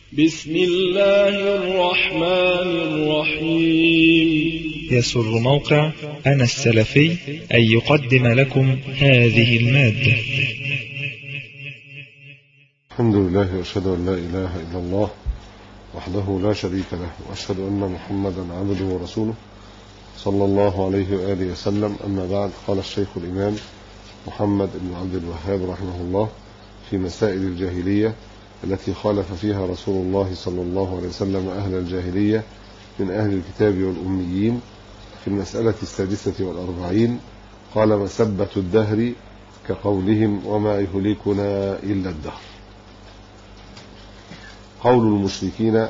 بسم الله الرحمن الرحيم. يسر موقع أنا السلفي أن يقدم لكم هذه المادة. الحمد لله وأشهد أن لا إله إلا الله وحده لا شريك له، وأشهد أن محمدا عبده ورسوله صلى الله عليه وآله وسلم. أما بعد، قال الشيخ الإمام محمد بن عبد الوهاب رحمه الله في مسائل الجاهلية التي خالف فيها رسول الله صلى الله عليه وسلم أهل الجاهلية من أهل الكتاب والأميين، في المسألة 46، قال: مسبة الدهر كقولهم وما يهلكنا إلا الدهر. قول المشركين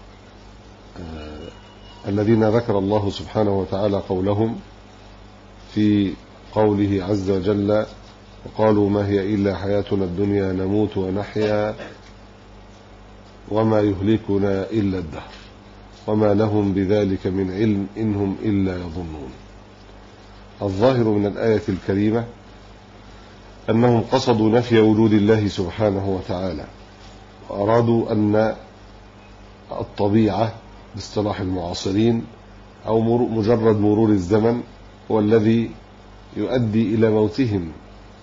الذين ذكر الله سبحانه وتعالى قولهم في قوله عز وجل: وقالوا ما هي إلا حياتنا الدنيا نموت ونحيا وما يهلكنا إلا الدهر وما لهم بذلك من علم إنهم إلا يظنون. الظاهر من الآية الكريمة أنهم قصدوا نفي وجود الله سبحانه وتعالى، وأرادوا أن الطبيعة باصطلاح المعاصرين أو مجرد مرور الزمن هو الذي يؤدي إلى موتهم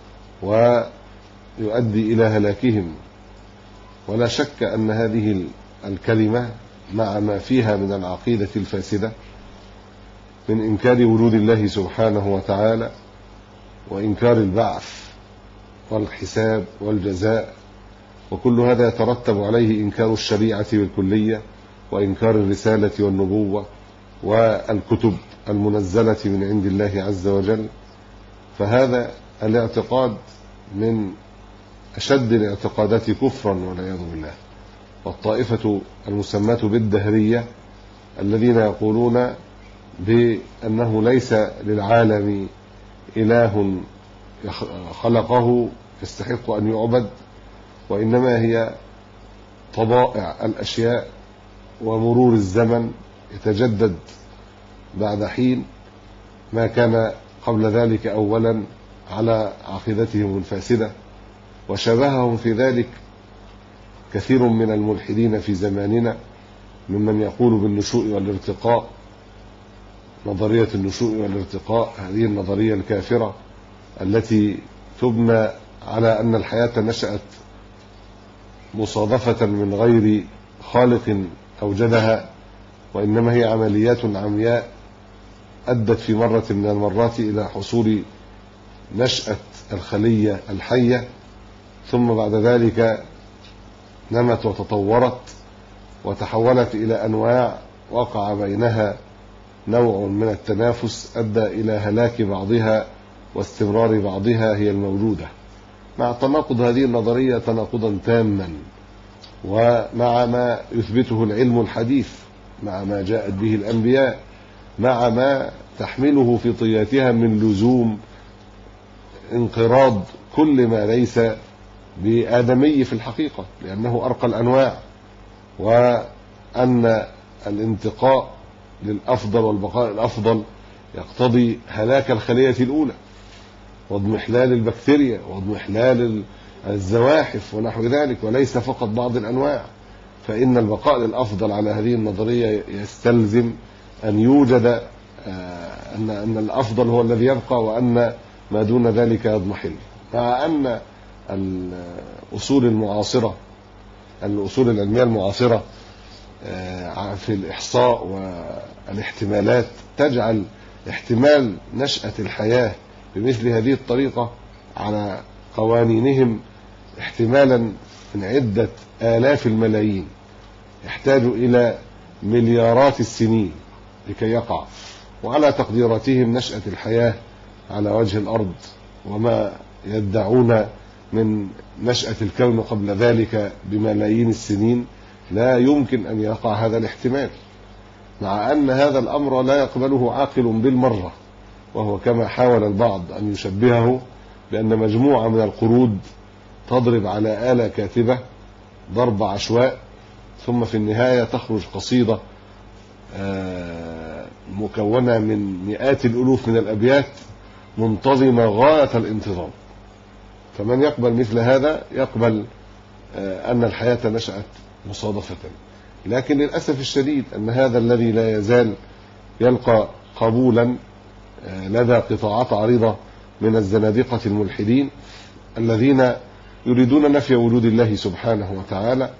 ويؤدي إلى هلاكهم. ولا شك أن هذه الكلمة مع ما فيها من العقيدة الفاسدة من إنكار وجود الله سبحانه وتعالى وإنكار البعث والحساب والجزاء، وكل هذا يترتب عليه إنكار الشريعة بالكلية وإنكار الرسالة والنبوة والكتب المنزلة من عند الله عز وجل. فهذا الاعتقاد من أشد الاعتقادات كفرا والعياذ بالله. والطائفة المسماة بالدهرية الذين يقولون بأنه ليس للعالم إله خلقه يستحق أن يعبد، وإنما هي طبائع الأشياء ومرور الزمن يتجدد بعد حين ما كان قبل ذلك أولا على عقيدتهم الفاسدة. وشبههم في ذلك كثير من الملحدين في زماننا ممن يقول بالنشوء والارتقاء، نظرية النشوء والارتقاء، هذه النظرية الكافرة التي تبنى على أن الحياة نشأت مصادفة من غير خالق أوجدها، وإنما هي عمليات عمياء أدت في مرة من المرات إلى حصول نشأة الخلية الحية، ثم بعد ذلك نمت وتطورت وتحولت إلى أنواع وقع بينها نوع من التنافس أدى إلى هلاك بعضها واستمرار بعضها هي الموجودة، مع تناقض هذه النظرية تناقضا تاما، ومع ما يثبته العلم الحديث، مع ما جاءت به الأنبياء، مع ما تحمله في طياتها من لزوم انقراض كل ما ليس بآدمي في الحقيقة، لأنه أرقى الأنواع، وأن الانتقاء للأفضل والبقاء الأفضل يقتضي هلاك الخلية الأولى واضمحلال البكتيريا واضمحلال الزواحف ونحو ذلك، وليس فقط بعض الأنواع. فإن البقاء للأفضل على هذه النظرية يستلزم أن يوجد أن الأفضل هو الذي يبقى، وأن ما دون ذلك يضمحل. مع أن الأصول المعاصرة، الأصول العلمية المعاصرة في الإحصاء والاحتمالات تجعل احتمال نشأة الحياة بمثل هذه الطريقة على قوانينهم احتمالا من عدة آلاف الملايين، يحتاج إلى مليارات السنين لكي يقع. وعلى تقديراتهم نشأة الحياة على وجه الأرض وما يدعون من نشأة الكون قبل ذلك بملايين السنين لا يمكن أن يقع هذا الاحتمال، مع أن هذا الأمر لا يقبله عاقل بالمرة، وهو كما حاول البعض أن يشبهه بأن مجموعة من القرود تضرب على آلة كاتبة ضرب عشواء، ثم في النهاية تخرج قصيدة مكونة من مئات الألوف من الأبيات منتظمة غاية الانتظام. فمن يقبل مثل هذا يقبل أن الحياة نشأت مصادفة. لكن للأسف الشديد أن هذا الذي لا يزال يلقى قبولا لدى قطاعات عريضة من الزنادقة الملحدين الذين يريدون نفي وجود الله سبحانه وتعالى،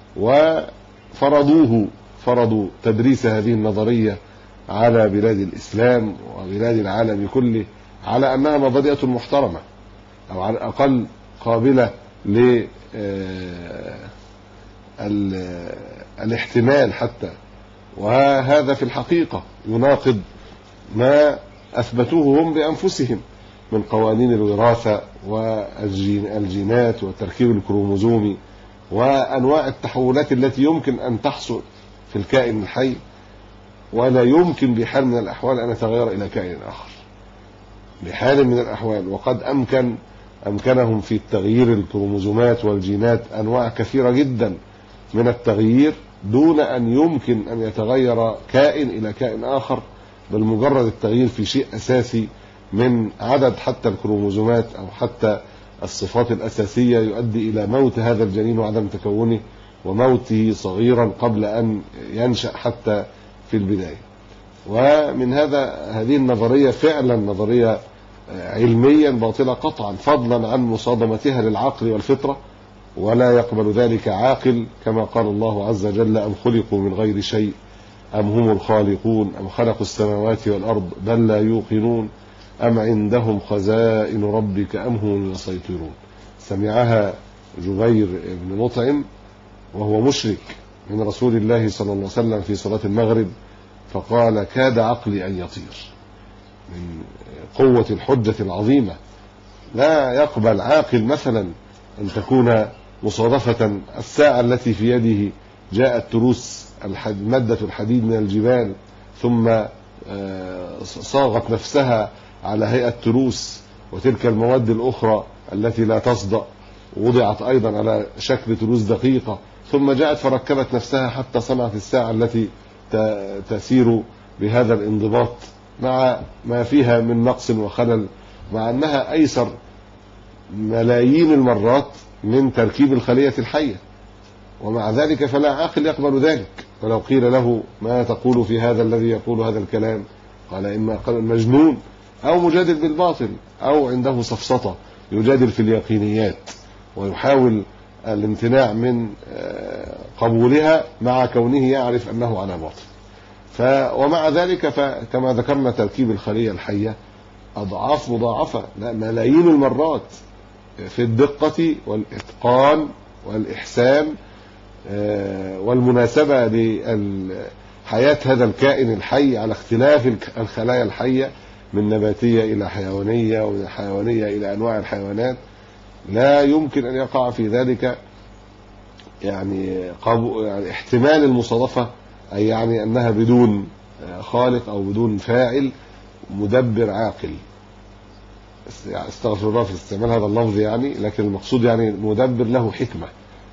فرضوا تدريس هذه النظرية على بلاد الإسلام وبلاد العالم كله على أنها نظرية محترمة أو على الأقل قابلة للاحتمال حتى. وهذا في الحقيقة يناقض ما أثبتوه هم بأنفسهم من قوانين الوراثة والجينات والتركيب الكروموزومي وأنواع التحولات التي يمكن أن تحصل في الكائن الحي، ولا يمكن بحال من الأحوال أن يتغير إلى كائن آخر بحال من الأحوال. وقد أمكنهم في التغيير الكروموزومات والجينات أنواع كثيرة جدا من التغيير دون أن يمكن أن يتغير كائن إلى كائن آخر، بل مجرد التغيير في شيء أساسي من عدد حتى الكروموزومات أو حتى الصفات الأساسية يؤدي إلى موت هذا الجنين وعدم تكونه وموته صغيرا قبل أن ينشأ حتى في البداية. ومن هذه النظرية فعلا نظرية علميا باطلة قطعا، فضلا عن مصادمتها للعقل والفطرة، ولا يقبل ذلك عاقل، كما قال الله عز وجل: أم خلقوا من غير شيء أم هم الخالقون أم خلقوا السماوات والأرض بل لا يوقنون أم عندهم خزائن ربك أم هم يسيطرون. سمعها جبير بن مطعم وهو مشرك من رسول الله صلى الله عليه وسلم في صلاة المغرب، فقال: كاد عقلي أن يطير، من قوة الحجة العظيمة. لا يقبل عاقل مثلا أن تكون مصادفة الساعة التي في يده جاءت تروس مادة الحديد من الجبال ثم صاغت نفسها على هيئة تروس، وتلك المواد الأخرى التي لا تصدأ وضعت أيضا على شكل تروس دقيقة، ثم جاءت فركبت نفسها حتى صنعت الساعة التي تسير بهذا الانضباط مع ما فيها من نقص وخلل، مع أنها أيسر ملايين المرات من تركيب الخلية الحية. ومع ذلك فلا عاقل يقبل ذلك. ولو قيل له: ما تقول في هذا الذي يقول هذا الكلام؟ قال: إما مجنون أو مجادل بالباطل أو عنده سفسطة يجادل في اليقينيات ويحاول الامتناع من قبولها مع كونه يعرف أنه على باطل. ومع ذلك فكما ذكرنا تركيب الخلية الحية أضعاف مضاعفة، ملايين المرات في الدقة والإتقان والإحسان والمناسبة لحياة هذا الكائن الحي على اختلاف الخلايا الحية من نباتية إلى حيوانية ومن حيوانية إلى أنواع الحيوانات. لا يمكن أن يقع في ذلك يعني احتمال المصادفة، أي يعني أنها بدون خالق أو بدون فاعل مدبر عاقل. استغفر الله في استعمال هذا اللفظ يعني، لكن المقصود يعني مدبر له حكمة.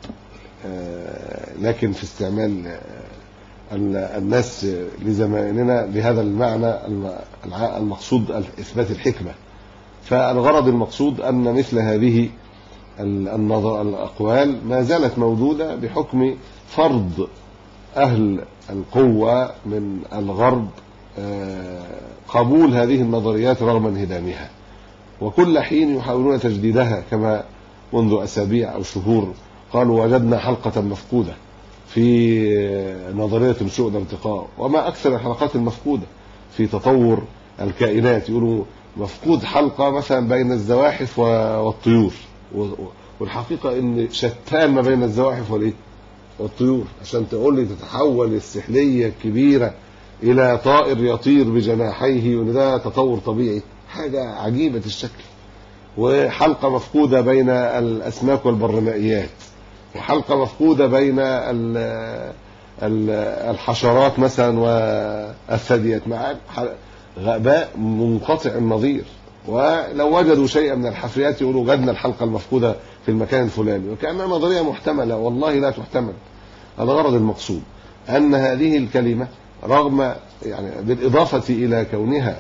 لكن في استعمال الناس لزماننا بهذا المعنى المقصود إثبات الحكمة. فالغرض المقصود أن مثل هذه الأقوال ما زالت موجودة بحكم فرض أهل القوة من الغرب قبول هذه النظريات رغم انهدامها، وكل حين يحاولون تجديدها. كما منذ أسابيع أو شهور قالوا: وجدنا حلقة مفقودة في نظرية النشوء والارتقاء. وما أكثر الحلقات المفقودة في تطور الكائنات، يقولوا مفقود حلقة مثلا بين الزواحف والطيور، والحقيقة إن شتان ما بين الزواحف والطيور. عشان تقول لي تتحول السحلية الكبيرة إلى طائر يطير بجناحيه وإن ده تطور طبيعي، حاجة عجيبة الشكل. وحلقة مفقودة بين الأسماك والبرمائيات، وحلقة مفقودة بين الحشرات مثلا والثدييات، مع غباء منقطع النظير. ولو وجدوا شيئا من الحفريات يقولوا: وجدنا الحلقة المفقودة في المكان الفلاني، وكأنها نظرية محتملة. والله لا تحتمل. الغرض المقصود أن هذه الكلمة رغم يعني بالإضافة إلى كونها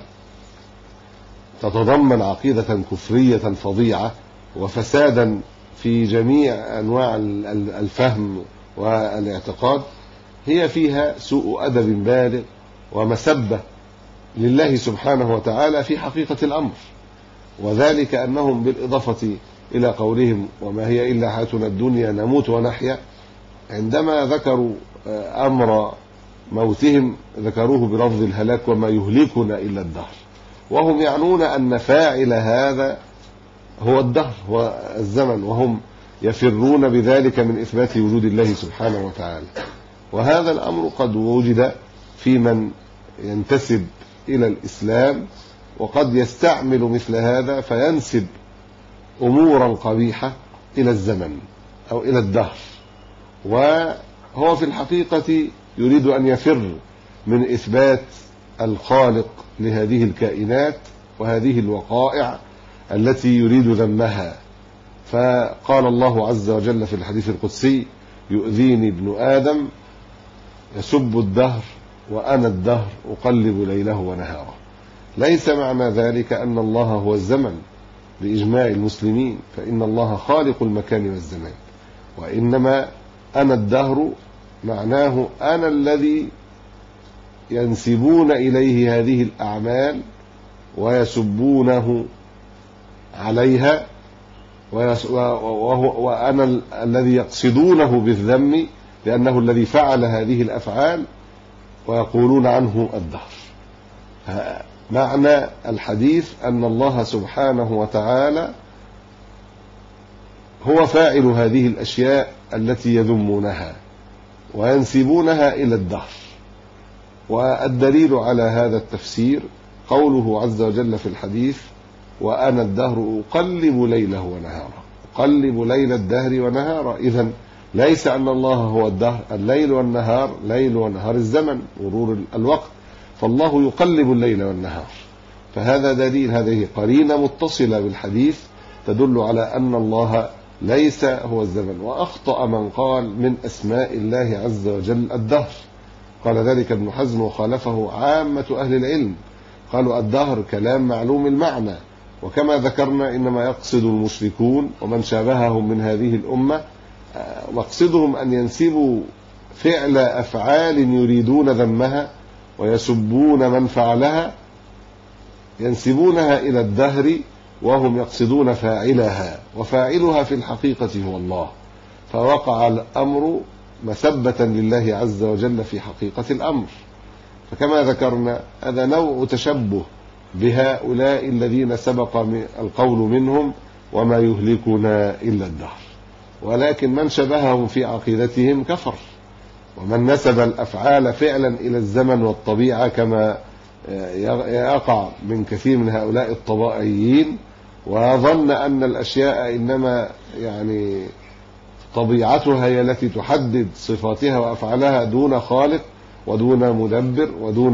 تتضمن عقيدة كفرية فظيعة وفسادا في جميع أنواع الفهم والاعتقاد هي فيها سوء أدب بالغ ومسبة لله سبحانه وتعالى في حقيقة الأمر، وذلك أنهم بالإضافة إلى قولهم وما هي إلا حياتنا الدنيا نموت ونحيا، عندما ذكروا أمر موتهم ذكروه بلفظ الهلاك وما يهلكنا إلا الدهر، وهم يعنون أن فاعل هذا هو الدهر والزمن، وهم يفرون بذلك من إثبات وجود الله سبحانه وتعالى. وهذا الأمر قد وجد في من ينتسب إلى الإسلام، وقد يستعمل مثل هذا فينسب أمورا قبيحة إلى الزمن أو إلى الدهر، وهو في الحقيقة يريد أن يفر من إثبات الخالق لهذه الكائنات وهذه الوقائع التي يريد ذمها. فقال الله عز وجل في الحديث القدسي: يؤذيني ابن آدم يسب الدهر وأنا الدهر أقلب ليله ونهاره. ليس معنى ذلك أن الله هو الزمن بإجماع المسلمين، فإن الله خالق المكان والزمان، وإنما أنا الدهر معناه أنا الذي ينسبون إليه هذه الأعمال ويسبونه عليها، وأنا الذي يقصدونه بالذم لأنه الذي فعل هذه الأفعال ويقولون عنه الدهر. معنى الحديث أن الله سبحانه وتعالى هو فاعل هذه الأشياء التي يذمونها وينسبونها إلى الدهر. والدليل على هذا التفسير قوله عز وجل في الحديث: وأنا الدهر أقلب ليله ونهاره، أقلب ليل الدهر ونهاره. إذن ليس أن الله هو الدهر، الليل والنهار، ليل ونهار الزمن مرور الوقت، فالله يقلب الليل والنهار. فهذا دليل، هذه قرينة متصلة بالحديث تدل على أن الله ليس هو الزمن. وأخطأ من قال من أسماء الله عز وجل الدهر، قال ذلك ابن حزم وخالفه عامة أهل العلم، قالوا الدهر كلام معلوم المعنى، وكما ذكرنا إنما يقصد المشركون ومن شابههم من هذه الأمة مقصدهم أن ينسبوا فعل أفعال يريدون ذمها ويسبون من فعلها، ينسبونها إلى الدهر وهم يقصدون فاعلها، وفاعلها في الحقيقة هو الله، فوقع الأمر مسبة لله عز وجل في حقيقة الأمر. فكما ذكرنا هذا نوع تشبه بهؤلاء الذين سبق القول منهم وما يهلكنا إلا الدهر، ولكن من شبههم في عقيدتهم كفر، ومن نسب الأفعال فعلا إلى الزمن والطبيعة كما يقع من كثير من هؤلاء الطبائعيين، وظن أن الأشياء إنما يعني طبيعتها هي التي تحدد صفاتها وأفعالها دون خالق ودون مدبر ودون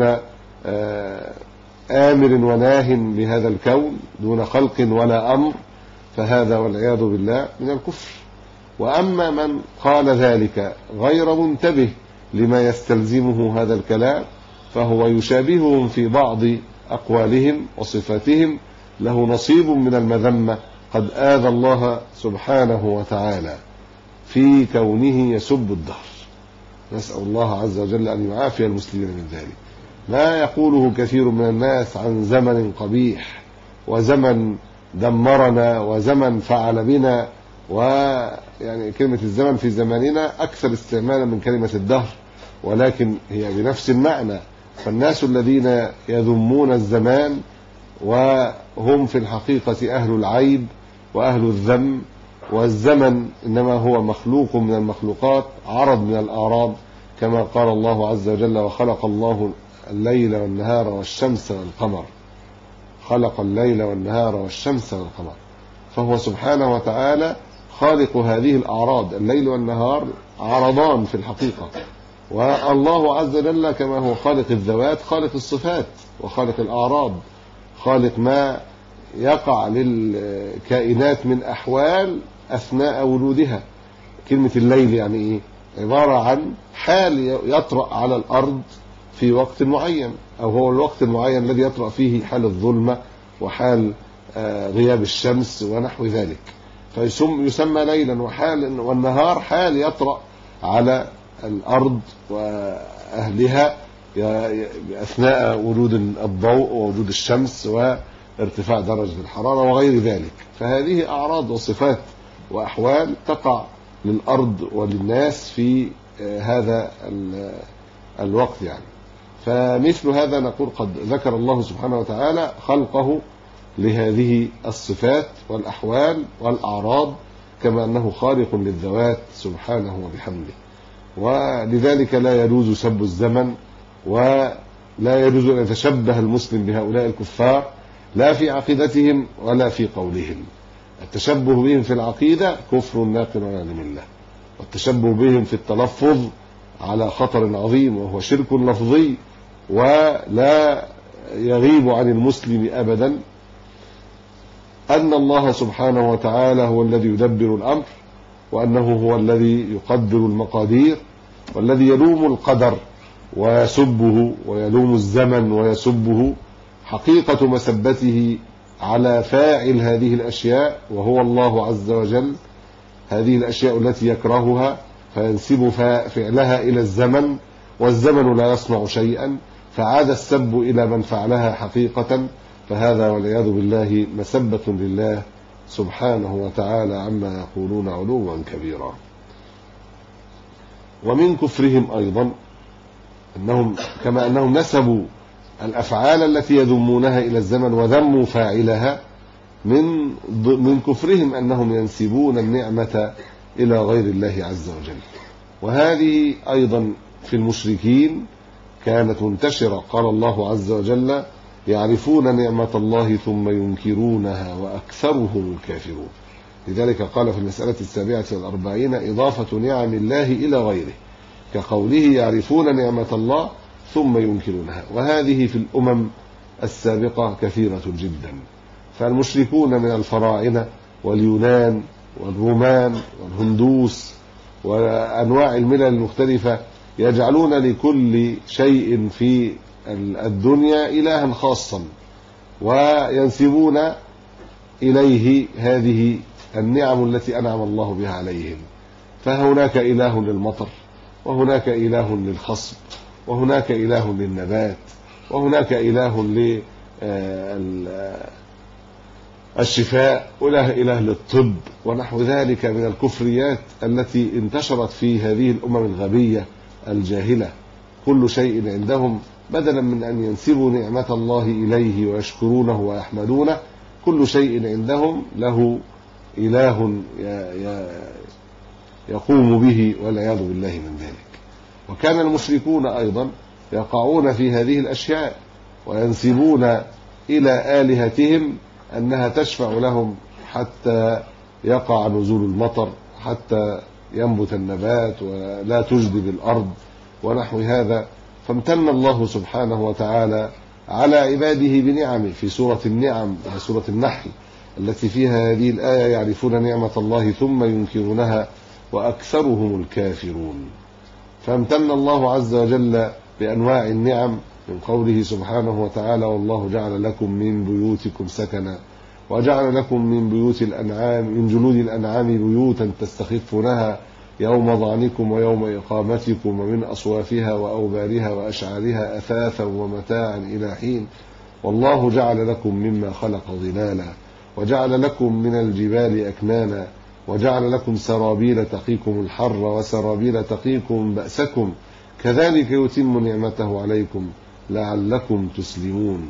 آمر وناه بهذا الكون، دون خلق ولا أمر، فهذا والعياذ بالله من الكفر. وأما من قال ذلك غير منتبه لما يستلزمه هذا الكلام فهو يشابههم في بعض أقوالهم وصفاتهم، له نصيب من المذمة قد آذى الله سبحانه وتعالى في كونه يسب الدهر. نسأل الله عز وجل أن يعافي المسلمين من ذلك. ما يقوله كثير من الناس عن زمن قبيح وزمن دمرنا وزمن فعل بنا، ويعني كلمة الزمن في زماننا أكثر استعمالا من كلمة الدهر، ولكن هي بنفس المعنى. فالناس الذين يذمون الزمان وهم في الحقيقة أهل العيب وأهل الذم، والزمن إنما هو مخلوق من المخلوقات، عرض من الأعراض، كما قال الله عز وجل: وخلق الله الليل والنهار والشمس والقمر، خلق الليل والنهار والشمس والقمر. فهو سبحانه وتعالى خالق هذه الأعراض، الليل والنهار عرضان في الحقيقة، والله عز وجل كما هو خالق الذوات خالق الصفات وخالق الأعراض، خالق ما يقع للكائنات من أحوال أثناء وجودها. كلمة الليل يعني إيه؟ عبارة عن حال يطرأ على الأرض في وقت معين، أو هو الوقت المعين الذي يطرأ فيه حال الظلمة وحال غياب الشمس ونحو ذلك، فيسمى ليلا، والنهار حال يطرأ على الأرض وأهلها أثناء وجود الضوء ووجود الشمس وارتفاع درجة الحرارة وغير ذلك. فهذه أعراض وصفات وأحوال تقع للأرض وللناس في هذا الوقت يعني. فمثل هذا نقول قد ذكر الله سبحانه وتعالى خلقه لهذه الصفات والأحوال والأعراض، كما أنه خالق للذوات سبحانه وبحمده. ولذلك لا يجوز سب الزمن، ولا يجوز أن يتشبه المسلم بهؤلاء الكفار لا في عقيدتهم ولا في قولهم. التشبه بهم في العقيدة كفر ناقل عن الملة، والتشبه بهم في التلفظ على خطر عظيم وهو شرك لفظي، ولا يغيب عن المسلم أبدا أن الله سبحانه وتعالى هو الذي يدبر الأمر، وأنه هو الذي يقدر المقادير، والذي يلوم القدر ويسبه ويلوم الزمن ويسبه حقيقة مسبته على فاعل هذه الأشياء وهو الله عز وجل. هذه الأشياء التي يكرهها فينسب فعلها إلى الزمن، والزمن لا يصنع شيئا، فعاد السب إلى من فعلها حقيقة، فهذا والعياذ بالله مسبة لله سبحانه وتعالى عما يقولون علوا كبيرا. ومن كفرهم أيضا أنهم كما أنهم نسبوا الأفعال التي يذمونها إلى الزمن وذموا فاعلها، من كفرهم أنهم ينسبون النعمة إلى غير الله عز وجل. وهذه أيضا في المشركين كانت منتشرة. قال الله عز وجل: يعرفون نعمة الله ثم ينكرونها وأكثرهم الكافرون. لذلك قال في المسألة 47 إضافة نعم الله إلى غيره، كقوله يعرفون نعمة الله ثم ينكرونها. وهذه في الأمم السابقة كثيرة جدا. فالمشركون من الفراعنة واليونان والرومان والهندوس وأنواع الملل المختلفة يجعلون لكل شيء في الدنيا إلها خاصا، وينسبون إليه هذه النعم التي أنعم الله بها عليهم. فهناك إله للمطر، وهناك إله للخصب، وهناك إله للنبات، وهناك إله للشفاء، وله إله للطب، ونحو ذلك من الكفريات التي انتشرت في هذه الأمم الغبية الجاهلة. كل شيء عندهم بدلا من أن ينسبوا نعمة الله إليه ويشكرونه ويحمدونه، كل شيء عندهم له إله يقوم به، والعياذ بالله من ذلك. وكان المشركون أيضا يقعون في هذه الأشياء وينسبون إلى آلهتهم أنها تشفع لهم حتى يقع نزول المطر، حتى ينبت النبات ولا تجدب الأرض ونحو هذا. فامتن الله سبحانه وتعالى على عباده بنعمه في سورة النعم، سورة النحل، التي فيها هذه الآية: يعرفون نعمة الله ثم ينكرونها وأكثرهم الكافرون. فامتن الله عز وجل بأنواع النعم من قوله سبحانه وتعالى: والله جعل لكم من بيوتكم سكنا وجعل لكم من بيوت الأنعام من جلود الأنعام بيوتا تستخفونها يوم ظعنكم ويوم إقامتكم ومن أصوافها وأوبارها وأشعارها أثاثا ومتاعا إلى حين والله جعل لكم مما خلق ظلالا وجعل لكم من الجبال أكنانا وجعل لكم سرابيل تقيكم الحر وسرابيل تقيكم بأسكم كذلك يتم نعمته عليكم لعلكم تسلمون.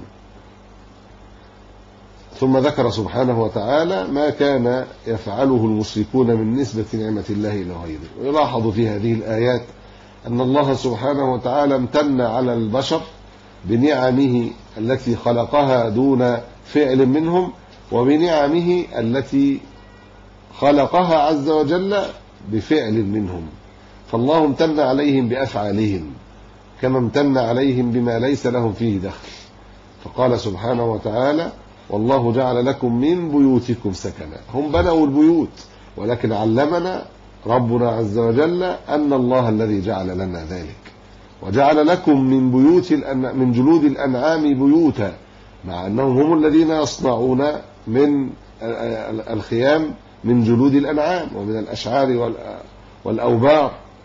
ثم ذكر سبحانه وتعالى ما كان يفعله المشركون من نسبة نعمة الله إلى غيره. ويلاحظ في هذه الآيات أن الله سبحانه وتعالى امتن على البشر بنعمه التي خلقها دون فعل منهم، وبنعمه التي خلقها عز وجل بفعل منهم. فالله امتن عليهم بأفعالهم كما امتن عليهم بما ليس لهم فيه دخل. فقال سبحانه وتعالى: والله جعل لكم من بيوتكم سكنا. هم بنوا البيوت، ولكن علمنا ربنا عز وجل أن الله الذي جعل لنا ذلك. وجعل لكم من جلود الأنعام بيوتا، مع أنهم هم الذين يصنعون من الخيام من جلود الأنعام ومن الأشعار والأوبار.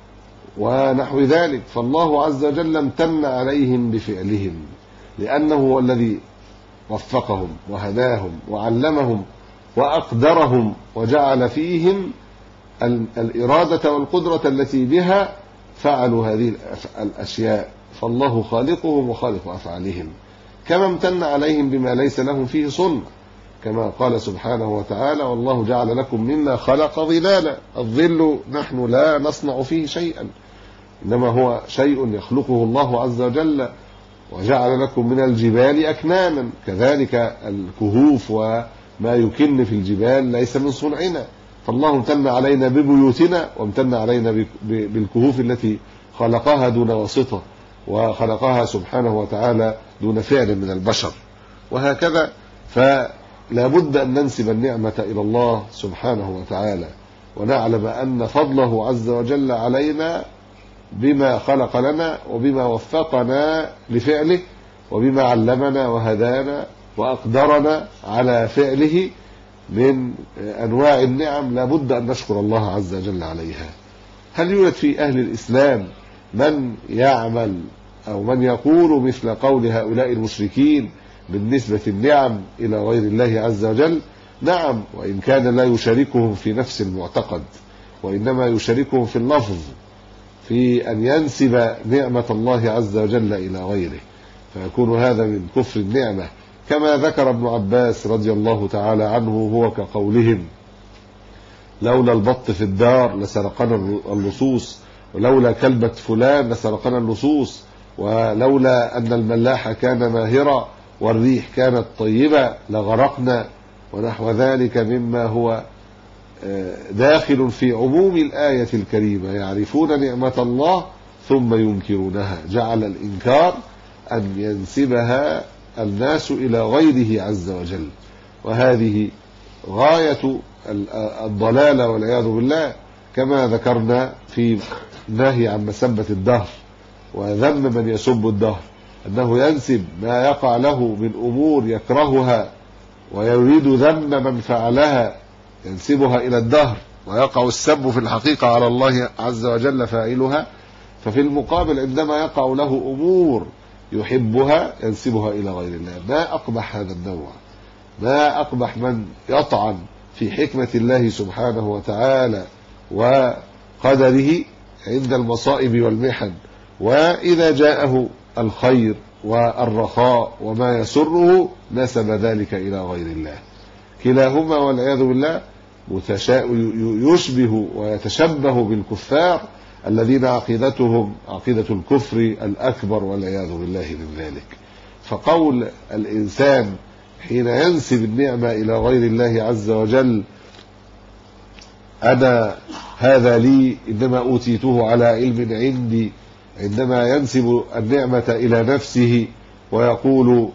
ونحو ذلك. فالله عز وجل امتن عليهم بفعلهم، لأنه هو الذي وفقهم وهداهم وعلمهم وأقدرهم وجعل فيهم الإرادة والقدرة التي بها فعلوا هذه الأشياء. فالله خالقهم وخالق أفعالهم، كما امتن عليهم بما ليس لهم فيه صنع، كما قال سبحانه وتعالى: والله جعل لكم مما خلق ظلالا. الظل نحن لا نصنع فيه شيئا، إنما هو شيء يخلقه الله عز وجل. وجعل لكم من الجبال أكنانا، كذلك الكهوف وما يكن في الجبال ليس من صنعنا. فالله امتن علينا ببيوتنا، وامتن علينا بالكهوف التي خلقها دون واسطة، وخلقها سبحانه وتعالى دون فعل من البشر. وهكذا فلا بد أن ننسب النعمة إلى الله سبحانه وتعالى، ونعلم أن فضله عز وجل علينا بما خلق لنا، وبما وفقنا لفعله، وبما علمنا وهدانا وأقدرنا على فعله من أنواع النعم، لا بد أن نشكر الله عز وجل عليها. هل يوجد في أهل الإسلام من يعمل أو من يقول مثل قول هؤلاء المشركين بالنسبة النعم إلى غير الله عز وجل؟ نعم، وإن كان لا يشاركهم في نفس المعتقد، وإنما يشاركهم في اللفظ، في أن ينسب نعمة الله عز وجل إلى غيره، فيكون هذا من كفر النعمة، كما ذكر ابن عباس رضي الله تعالى عنه: هو كقولهم: لولا البط في الدار لسرقنا اللصوص، ولولا كلبة فلان لسرقنا اللصوص، ولولا أن الملاح كان ماهرا والريح كانت طيبة لغرقنا، ونحو ذلك مما هو داخل في عموم الآية الكريمة. يعرفون نعمة الله ثم ينكرونها. جعل الإنكار أن ينسبها الناس إلى غيره عز وجل، وهذه غاية الضلالة والعياذ بالله، كما ذكرنا في النهي عن مسبة الدهر وذم من يسب الدهر، أنه ينسب ما يقع له من أمور يكرهها ويريد ذم من فعلها، ينسبها إلى الدهر، ويقع السب في الحقيقة على الله عز وجل فاعلها. ففي المقابل عندما يقع له أمور يحبها ينسبها إلى غير الله. ما أقبح هذا النوع، ما أقبح من يطعن في حكمة الله سبحانه وتعالى وقدره عند المصائب والمحن، وإذا جاءه الخير والرخاء وما يسره نسب ذلك إلى غير الله. كلاهما والعياذ بالله يشبه ويتشبه بالكفار الذين عقيدتهم عقيدة الكفر الأكبر والعياذ بالله من ذلك. فقول الإنسان حين ينسب النعمة إلى غير الله عز وجل: أنا هذا لي، إنما أوتيته على علم عندي، عندما ينسب النعمة إلى نفسه ويقول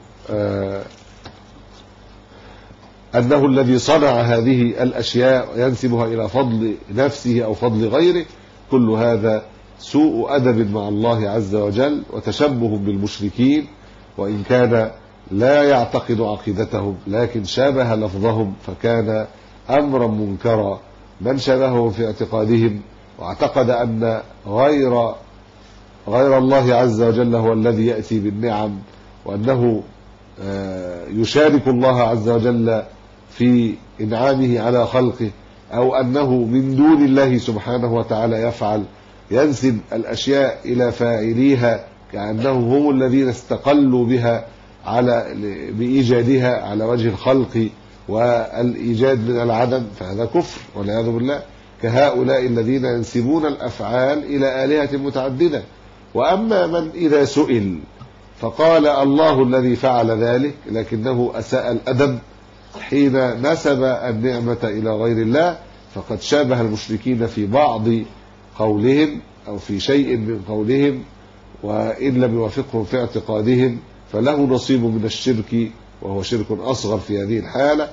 أنه الذي صنع هذه الأشياء وينسبها إلى فضل نفسه أو فضل غيره، كل هذا سوء أدب مع الله عز وجل وتشبه بالمشركين، وإن كان لا يعتقد عقيدتهم لكن شابه لفظهم فكان أمرا منكرا. من شابههم في اعتقادهم واعتقد أن غير الله عز وجل هو الذي يأتي بالنعم، وأنه يشارك الله عز وجل في إنعامه على خلقه، أو أنه من دون الله سبحانه وتعالى يفعل، ينسب الأشياء إلى فاعليها كأنهم هم الذين استقلوا بها بإيجادها على وجه الخلق والإيجاد من العدم، فهذا كفر والعياذ بالله، كهؤلاء الذين ينسبون الأفعال إلى آلهة متعددة. وأما من إذا سئل فقال الله الذي فعل ذلك، لكنه أساء الأدب حين نسب النعمة إلى غير الله، فقد شابه المشركين في بعض قولهم أو في شيء من قولهم، وإن لم يوافقهم في اعتقادهم فله نصيب من الشرك، وهو شرك أصغر. في هذه الحالة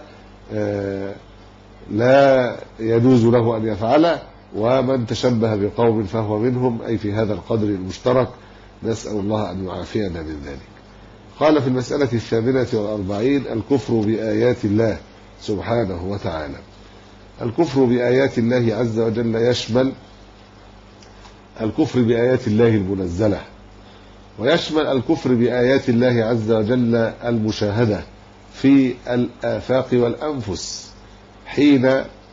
لا يجوز له أن يفعله، ومن تشبه بقوم فهو منهم، أي في هذا القدر المشترك، نسأل الله أن يعافينا من ذلك. قال في المسألة 48: الكفر بآيات الله سبحانه وتعالى. الكفر بآيات الله عز وجل يشمل الكفر بآيات الله المنزلة، ويشمل الكفر بآيات الله عز وجل المشاهدة في الآفاق والأنفس حين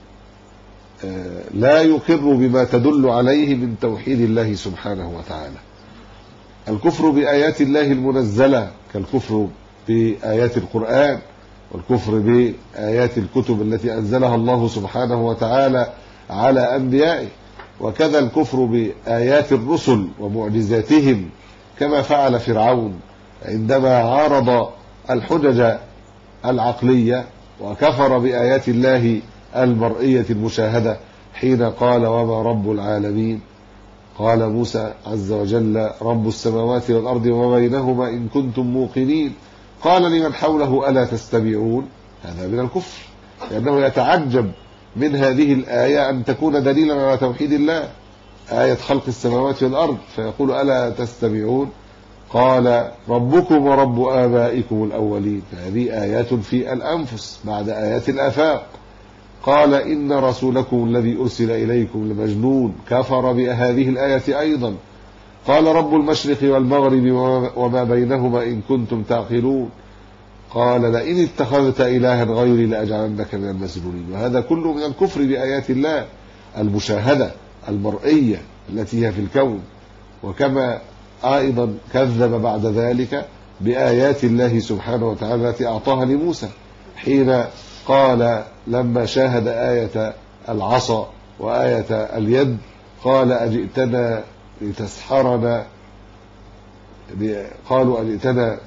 لا يقر بما تدل عليه من توحيد الله سبحانه وتعالى. الكفر بآيات الله المنزلة كالكفر بآيات القرآن، والكفر بآيات الكتب التي أنزلها الله سبحانه وتعالى على أنبيائه، وكذا الكفر بآيات الرسل ومعجزاتهم كما فعل فرعون عندما عارض الحجج العقلية وكفر بآيات الله المرئية المشاهدة حين قال وما رب العالمين؟ قال موسى عز وجل رب السماوات والأرض وما بينهما إن كنتم موقنين. قال لمن حوله ألا تستمعون؟ هذا من الكفر، لأنه يتعجب من هذه الآية أن تكون دليلا على توحيد الله، آية خلق السماوات والأرض، فيقول ألا تستمعون؟ قال ربكم ورب آبائكم الأولين. هذه آيات في الأنفس بعد آيات الآفاق. قال إن رسولكم الذي أرسل إليكم لمجنون، كفر بهذه الآية أيضا. قال رب المشرق والمغرب وما بينهما إن كنتم تعقلون. قال لئن اتخذت إلها غيري لأجعلنك من المسجونين. وهذا كله من الكفر بآيات الله المشاهدة المرئية التي هي في الكون. وكما أيضا كذب بعد ذلك بآيات الله سبحانه وتعالى التي أعطاها لموسى حين قال لما شاهد آية العصا وآية اليد قال أجئتنا لتسحرنا، قالوا أجئتنا،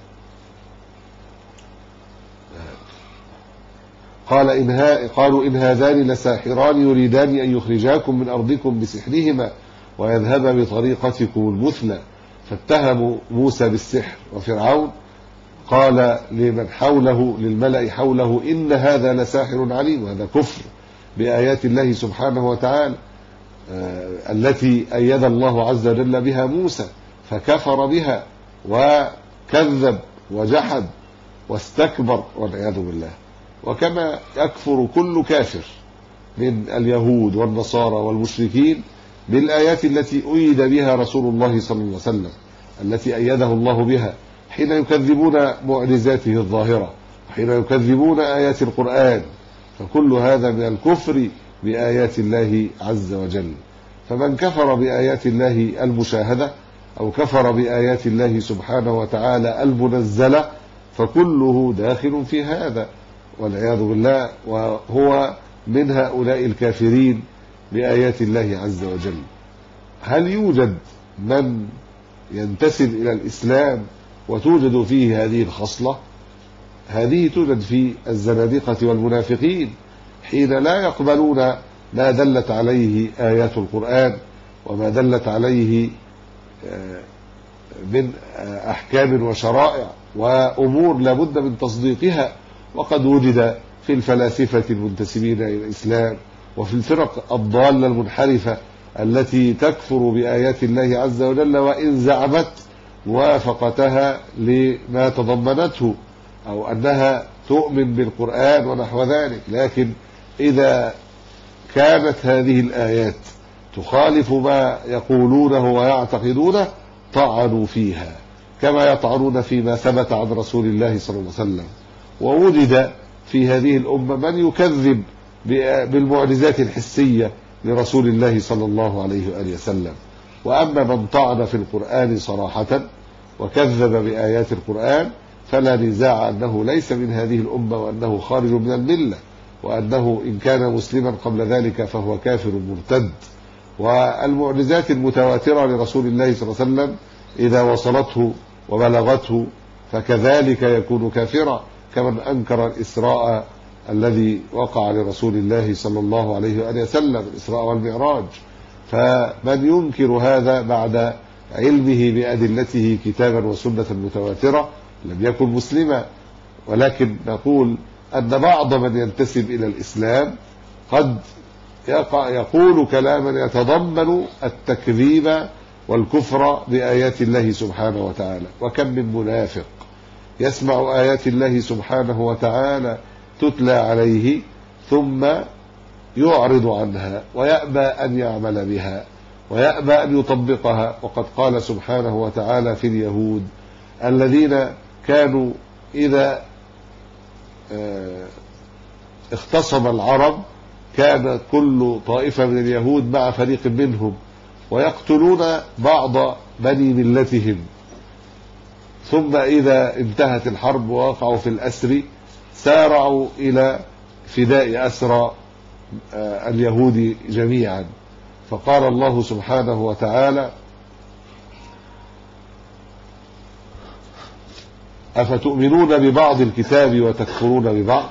قالوا إن هذان لساحران يريدان أن يخرجاكم من أرضكم بسحرهما ويذهبا بطريقتكم المثلى. فاتهموا موسى بالسحر. وفرعون قال لمن حوله للملأ حوله إن هذا لساحر عليم. وهذا كفر بآيات الله سبحانه وتعالى التي أيد الله عز وجل بها موسى، فكفر بها وكذب وجحد واستكبر والعياذ بالله. وكما يكفر كل كافر من اليهود والنصارى والمشركين بالآيات التي أيد بها رسول الله صلى الله عليه وسلم التي أيده الله بها حين يكذبون معجزاته الظاهرة وحين يكذبون آيات القرآن، فكل هذا من الكفر بآيات الله عز وجل. فمن كفر بآيات الله المشاهدة أو كفر بآيات الله سبحانه وتعالى المنزلة فكله داخل في هذا والعياذ بالله، وهو من هؤلاء الكافرين بآيات الله عز وجل. هل يوجد من ينتسب إلى الإسلام وتوجد فيه هذه الخصلة؟ هذه توجد في الزنادقة والمنافقين حين لا يقبلون ما دلت عليه آيات القرآن وما دلت عليه من أحكام وشرائع وأمور لابد من تصديقها. وقد وجد في الفلاسفة المنتسبين إلى الإسلام وفي الفرق الضالة المنحرفة التي تكفر بآيات الله عز وجل وإن زعمت موافقتها لما تضمنته أو أنها تؤمن بالقرآن ونحو ذلك، لكن إذا كانت هذه الآيات تخالف ما يقولونه ويعتقدونه طعنوا فيها كما يطعنون فيما ثبت عن رسول الله صلى الله عليه وسلم. ووجد في هذه الأمة من يكذب بالمعجزات الحسية لرسول الله صلى الله عليه وآله وسلم. وأما من طعن في القرآن صراحة وكذب بآيات القرآن فلا نزاع أنه ليس من هذه الأمة وأنه خارج من الملة، وأنه إن كان مسلما قبل ذلك فهو كافر مرتد. والمعجزات المتواترة لرسول الله صلى الله عليه وسلم إذا وصلته وبلغته فكذلك يكون كافرا، كمن أنكر الإسراء الذي وقع لرسول الله صلى الله عليه وآله وسلم، الإسراء والمعراج. فمن ينكر هذا بعد علمه بأدلته كتابا وسنة متواترة لم يكن مسلما. ولكن نقول أن بعض من ينتسب إلى الإسلام قد يقول كلاما يتضمن التكذيب والكفر بآيات الله سبحانه وتعالى. وكم من منافق يسمع آيات الله سبحانه وتعالى تتلى عليه ثم يعرض عنها ويأبى أن يعمل بها ويأبى أن يطبقها. وقد قال سبحانه وتعالى في اليهود الذين كانوا إذا اختصم العرب كان كل طائفة من اليهود مع فريق منهم ويقتلون بعض بني ملتهم، ثم إذا انتهت الحرب ووقعوا في الأسر سارعوا إلى فداء أسرى اليهود جميعا. فقال الله سبحانه وتعالى: أفتؤمنون ببعض الكتاب وتكفرون ببعض،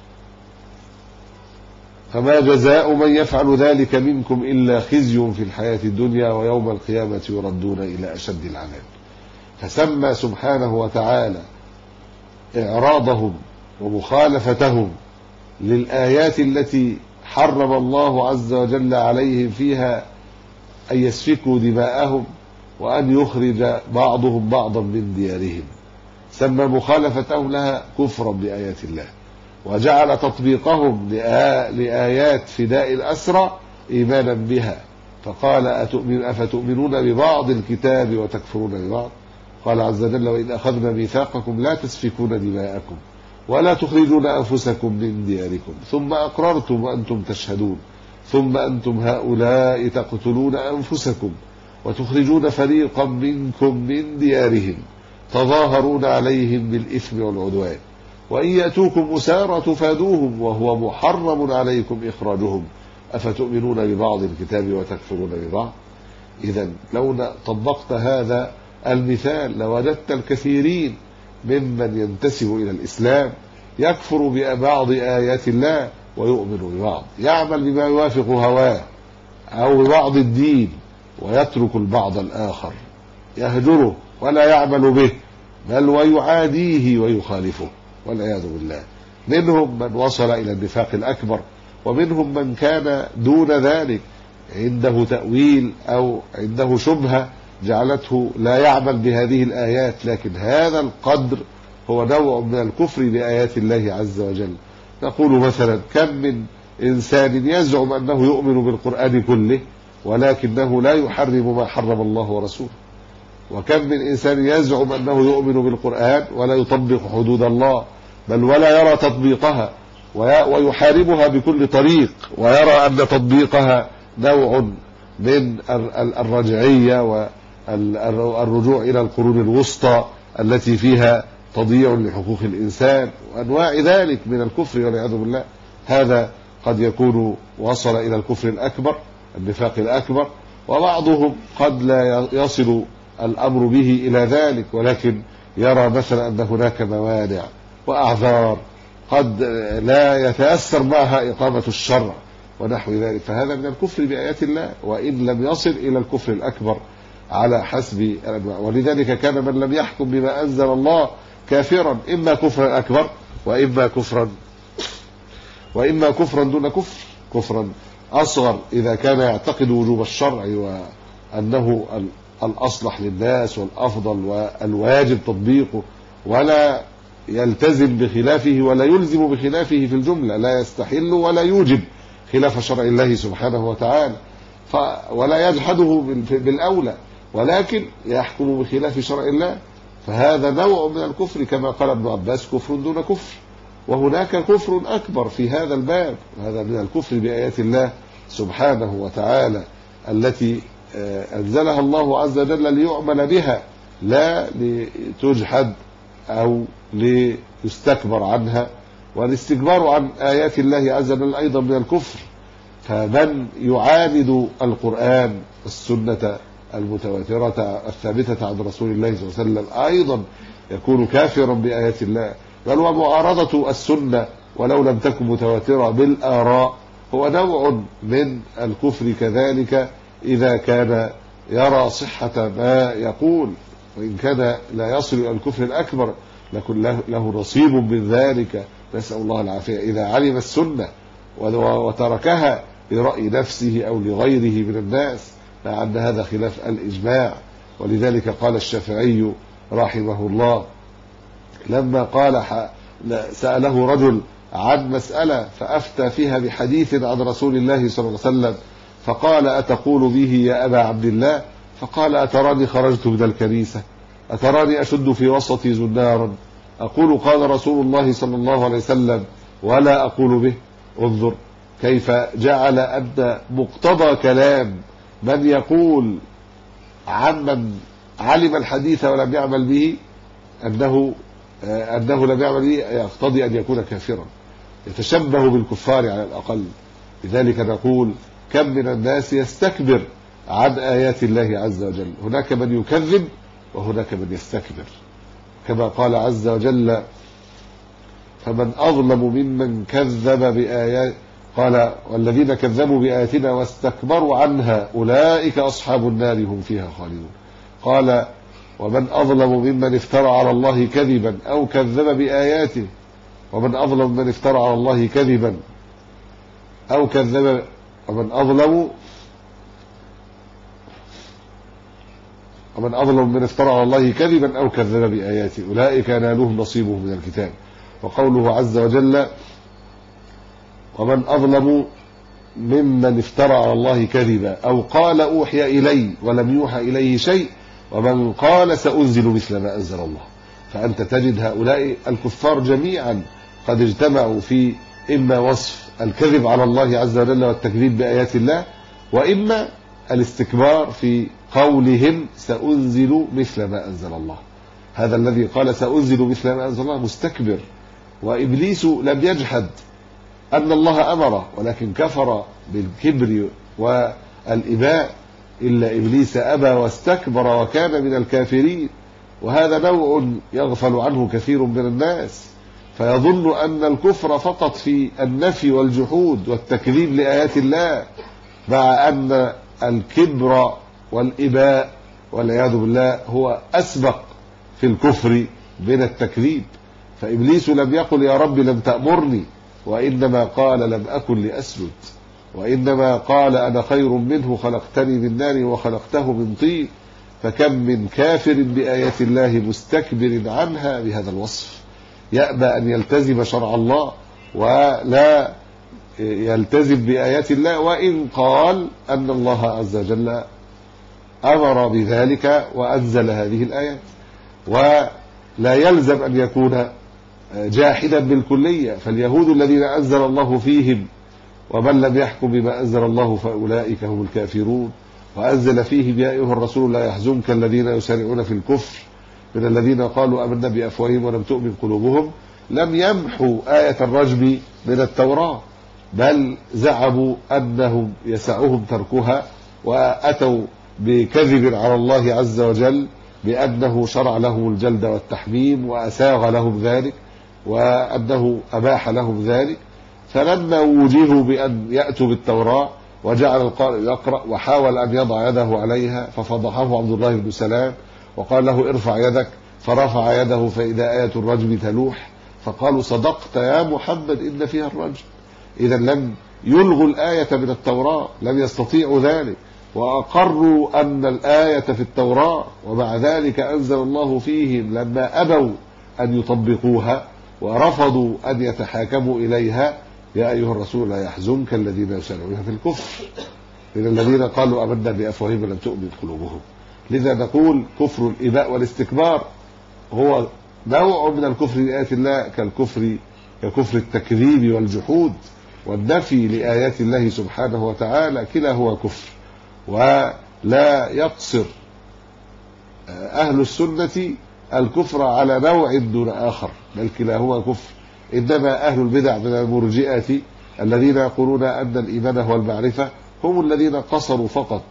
فما جزاء من يفعل ذلك منكم إلا خزي في الحياة الدنيا ويوم القيامة يردون إلى أشد العذاب. فسمى سبحانه وتعالى إعراضهم ومخالفتهم للآيات التي حرم الله عز وجل عليهم فيها أن يسفكوا دماءهم وأن يخرج بعضهم بعضا من ديارهم، سمى مخالفتهم لها كفرا بآيات الله، وجعل تطبيقهم لآيات فداء الأسرى إيمانا بها. فقال: أفتؤمنون ببعض الكتاب وتكفرون ببعض. قال عز وجل: وإن أخذنا ميثاقكم لا تسفكون دماءكم ولا تخرجون أنفسكم من دياركم ثم أقررتم وأنتم تشهدون ثم أنتم هؤلاء تقتلون أنفسكم وتخرجون فريقا منكم من ديارهم تظاهرون عليهم بالإثم والعدوان وإن يأتوكم أسارى تفادوهم وهو محرم عليكم إخراجهم أفتؤمنون ببعض الكتاب وتكفرون ببعض. إذا لو طبقت هذا المثال لوجدت الكثيرين ممن ينتسب إلى الإسلام يكفر ببعض آيات الله ويؤمن ببعض، يعمل بما يوافق هواه أو ببعض الدين ويترك البعض الآخر، يهجره ولا يعمل به بل ويعاديه ويخالفه والعياذ بالله. منهم من وصل إلى النفاق الأكبر، ومنهم من كان دون ذلك عنده تأويل أو عنده شبهة جعلته لا يعمل بهذه الآيات، لكن هذا القدر هو نوع من الكفر بآيات الله عز وجل. نقول مثلا: كم من إنسان يزعم أنه يؤمن بالقرآن كله ولكنه لا يحرم ما حرم الله ورسوله، وكم من إنسان يزعم أنه يؤمن بالقرآن ولا يطبق حدود الله بل ولا يرى تطبيقها ويحاربها بكل طريق، ويرى أن تطبيقها نوع من الرجعية والرجوع إلى القرون الوسطى التي فيها تضييع لحقوق الإنسان وأنواع ذلك من الكفر والعياذ بالله. هذا قد يكون وصل إلى الكفر الأكبر، النفاق الأكبر، وبعضهم قد لا يصل الأمر به إلى ذلك، ولكن يرى مثلا أن هناك موانع وأعذار قد لا يتأثر معها إقامة الشرع ونحو ذلك، فهذا من الكفر بآيات الله وإن لم يصل إلى الكفر الأكبر على حسب الأنواع. ولذلك كان من لم يحكم بما أنزل الله كافرا، إما كفرا أكبر وإما كفرا دون كفر، كفرا أصغر إذا كان يعتقد وجوب الشرع وأنه الأصلح للناس والأفضل والواجب تطبيقه، ولا يلتزم بخلافه ولا يلزم بخلافه في الجملة، لا يستحل ولا يوجب خلاف شرع الله سبحانه وتعالى، ولا يجحده بالأولى، ولكن يحكم بخلاف شرع الله، فهذا نوع من الكفر كما قال ابن عباس: كفر دون كفر. وهناك كفر أكبر في هذا الباب، وهذا من الكفر بآيات الله سبحانه وتعالى التي أنزلها الله عز وجل ليعمل بها لا لتجحد أو ليستكبر عنها، والاستكبار عن آيات الله عز وجل أيضا من الكفر. فمن يعاند القرآن السنة المتواترة الثابتة عن رسول الله صلى الله عليه وسلم أيضا يكون كافرا بآيات الله، بل ومعارضة السنة ولو لم تكن متواترة بالآراء هو نوع من الكفر كذلك، إذا كان يرى صحة ما يقول، وإن كان لا يصل إلى الكفر الأكبر لكن له نصيب من ذلك، نسأل الله العافية. إذا علم السنة وتركها لرأي نفسه أو لغيره من الناس، مع أن هذا خلاف الإجماع. ولذلك قال الشافعي رحمه الله لما قال سأله رجل عن مسألة فأفتى فيها بحديث عن رسول الله صلى الله عليه وسلم، فقال أتقول به يا أبا عبد الله؟ فقال أتراني خرجت من الكنيسة؟ أتراني أشد في وسطي زنارا أقول قال رسول الله صلى الله عليه وسلم ولا أقول به؟ انظر كيف جعل أن مقتضى كلام من يقول عمن علم الحديث ولم يعمل به أنه لم يعمل به يقتضي أن يكون كافرا، يتشبه بالكفار على الأقل. لذلك نقول كم من الناس يستكبر عن آيات الله عز وجل، هناك من يكذب وهناك من يستكبر، كما قال عز وجل فمن أظلم ممن كذب بآيات، قال والذين كذبوا بآياتنا واستكبروا عنها أولئك أصحاب النار هم فيها خالدون. قال ومن أظلم ممن افترى على الله كذبا أو كذب بآياته، ومن أظلم ممن افترى على الله كذبا أو كذب، ومن أظلم ممن افترى على الله كذبا أو كذب بآياته أولئك ينالهم نصيبهم من الكتاب. وقوله عز وجل ومن أظلم ممن افترى على الله كذبا أو قال أوحي إلي ولم يوحى إليه شيء ومن قال سأنزل مثل ما أنزل الله. فأنت تجد هؤلاء الكفار جميعا قد اجتمعوا في إما وصف الكذب على الله عز وجل والتكذيب بآيات الله، وإما الاستكبار في قولهم سأنزل مثل ما أنزل الله. هذا الذي قال سأنزل مثل ما أنزل الله مستكبر، وإبليس لم يجحد أن الله أمره ولكن كفر بالكبر والإباء، إلا إبليس أبى واستكبر وكان من الكافرين. وهذا نوع يغفل عنه كثير من الناس، فيظن أن الكفر فقط في النفي والجحود والتكذيب لآيات الله، مع أن الكبر والإباء والعياذ بالله هو أسبق في الكفر من التكذيب. فإبليس لم يقل يا رب لم تأمرني، وإنما قال لم أكن لأسجد، وإنما قال أنا خير منه خلقتني من نار وخلقته من طين. فكم من كافر بآيات الله مستكبر عنها بهذا الوصف، يأبى أن يلتزم شرع الله ولا يلتزم بآيات الله، وإن قال أن الله عز وجل أمر بذلك وأنزل هذه الآيات. ولا يلزم أن يكون جاحدا بالكلية، فاليهود الذين أنزل الله فيهم ومن لم يحكم بما أنزل الله فأولئك هم الكافرون. وأنزل فيهم يا أيها الرسول لا يحزنك الذين يسارعون في الكفر من الذين قالوا آمنا بأفواههم ولم تؤمن قلوبهم. لم يمحوا آية الرجم من التوراة، بل زعموا أنهم يسعهم تركها، وأتوا بكذب على الله عز وجل بأنه شرع لهم الجلد والتحميم وأساغ لهم ذلك وأنه أباح لهم ذلك. فلما وجهوا بأن يأتوا بالتوراة وجعل القارئ يقرأ وحاول أن يضع يده عليها ففضحه عبد الله بن سلام وقال له ارفع يدك، فرفع يده فإذا آية الرجم تلوح، فقالوا صدقت يا محمد إن فيها الرجم. إذا لم يلغوا الآية من التوراة، لم يستطيعوا ذلك، وأقروا أن الآية في التوراة، ومع ذلك أنزل الله فيهم لما أبوا أن يطبقوها ورفضوا أن يتحاكموا إليها يا أيها الرسول لا يحزنك الذين يسارعون في الكفر من الذين قالوا آمنا بأفواههم ولم تؤمن قلوبهم. لذا نقول كفر الإباء والاستكبار هو نوع من الكفر لآيات الله، ككفر التكذيب والجحود والنفي لآيات الله سبحانه وتعالى، كلا هو كفر. ولا يقصر أهل السنة الكفر على نوع دون آخر، بل كلا هو كفر. إنما أهل البدع من المرجئة الذين يقولون أن الإيمان هو المعرفة هم الذين قصروا فقط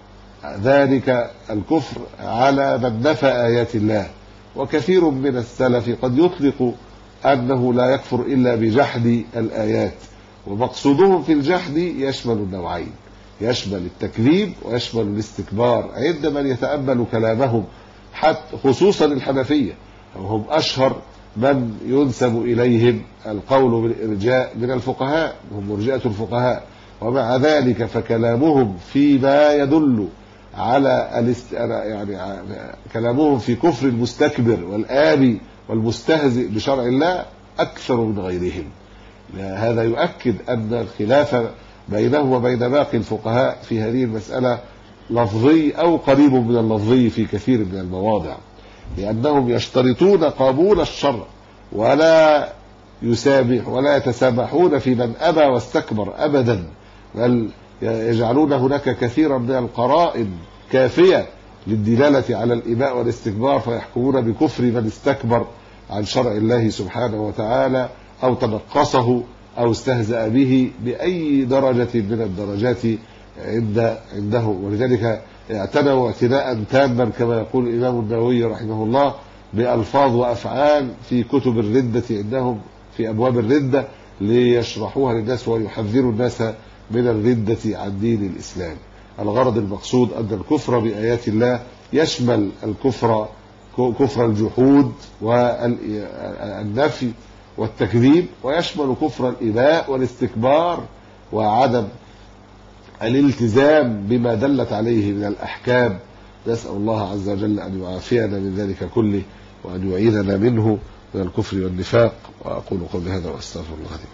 ذلك الكفر على من نفى آيات الله. وكثير من السلف قد يطلق أنه لا يكفر إلا بجحد الآيات، ومقصودهم في الجحد يشمل النوعين، يشمل التكذيب ويشمل الاستكبار. عندما يتأمل كلامهم حتى خصوصا الحنفية وهم أشهر من ينسب إليهم القول بالإرجاء من الفقهاء، هم مرجئة الفقهاء، ومع ذلك فكلامهم فيما يدل على يعني كلامهم في كفر المستكبر والآبي والمستهزئ بشرع الله أكثر من غيرهم. هذا يؤكد أن الخلاف بينه وبين باقي الفقهاء في هذه المسألة لفظي أو قريب من اللفظي في كثير من المواضع، لأنهم يشترطون قبول الشرع ولا يتسامحون في من أبى واستكبر أبدا، بل يجعلون هناك كثيرا من القرائن كافية للدلالة على الإباء والاستكبار، فيحكمون بكفر من استكبر عن شرع الله سبحانه وتعالى أو تنقصه أو استهزأ به بأي درجة من الدرجات عنده. ولذلك اعتنوا اعتناء تاما كما يقول الإمام النووي رحمه الله بألفاظ وأفعال في كتب الردة عندهم في أبواب الردة ليشرحوها للناس ويحذروا الناس من الردة عن دين الإسلام. الغرض المقصود أن الكفر بآيات الله يشمل كفر الجحود والنفي والتكذيب، ويشمل كفر الإباء والاستكبار وعدم الالتزام بما دلت عليه من الأحكام. نسأل الله عز وجل أن يعافينا من ذلك كله وأن يعيذنا منه من الكفر والنفاق. وأقول قولي هذا وأستغفر الله لي.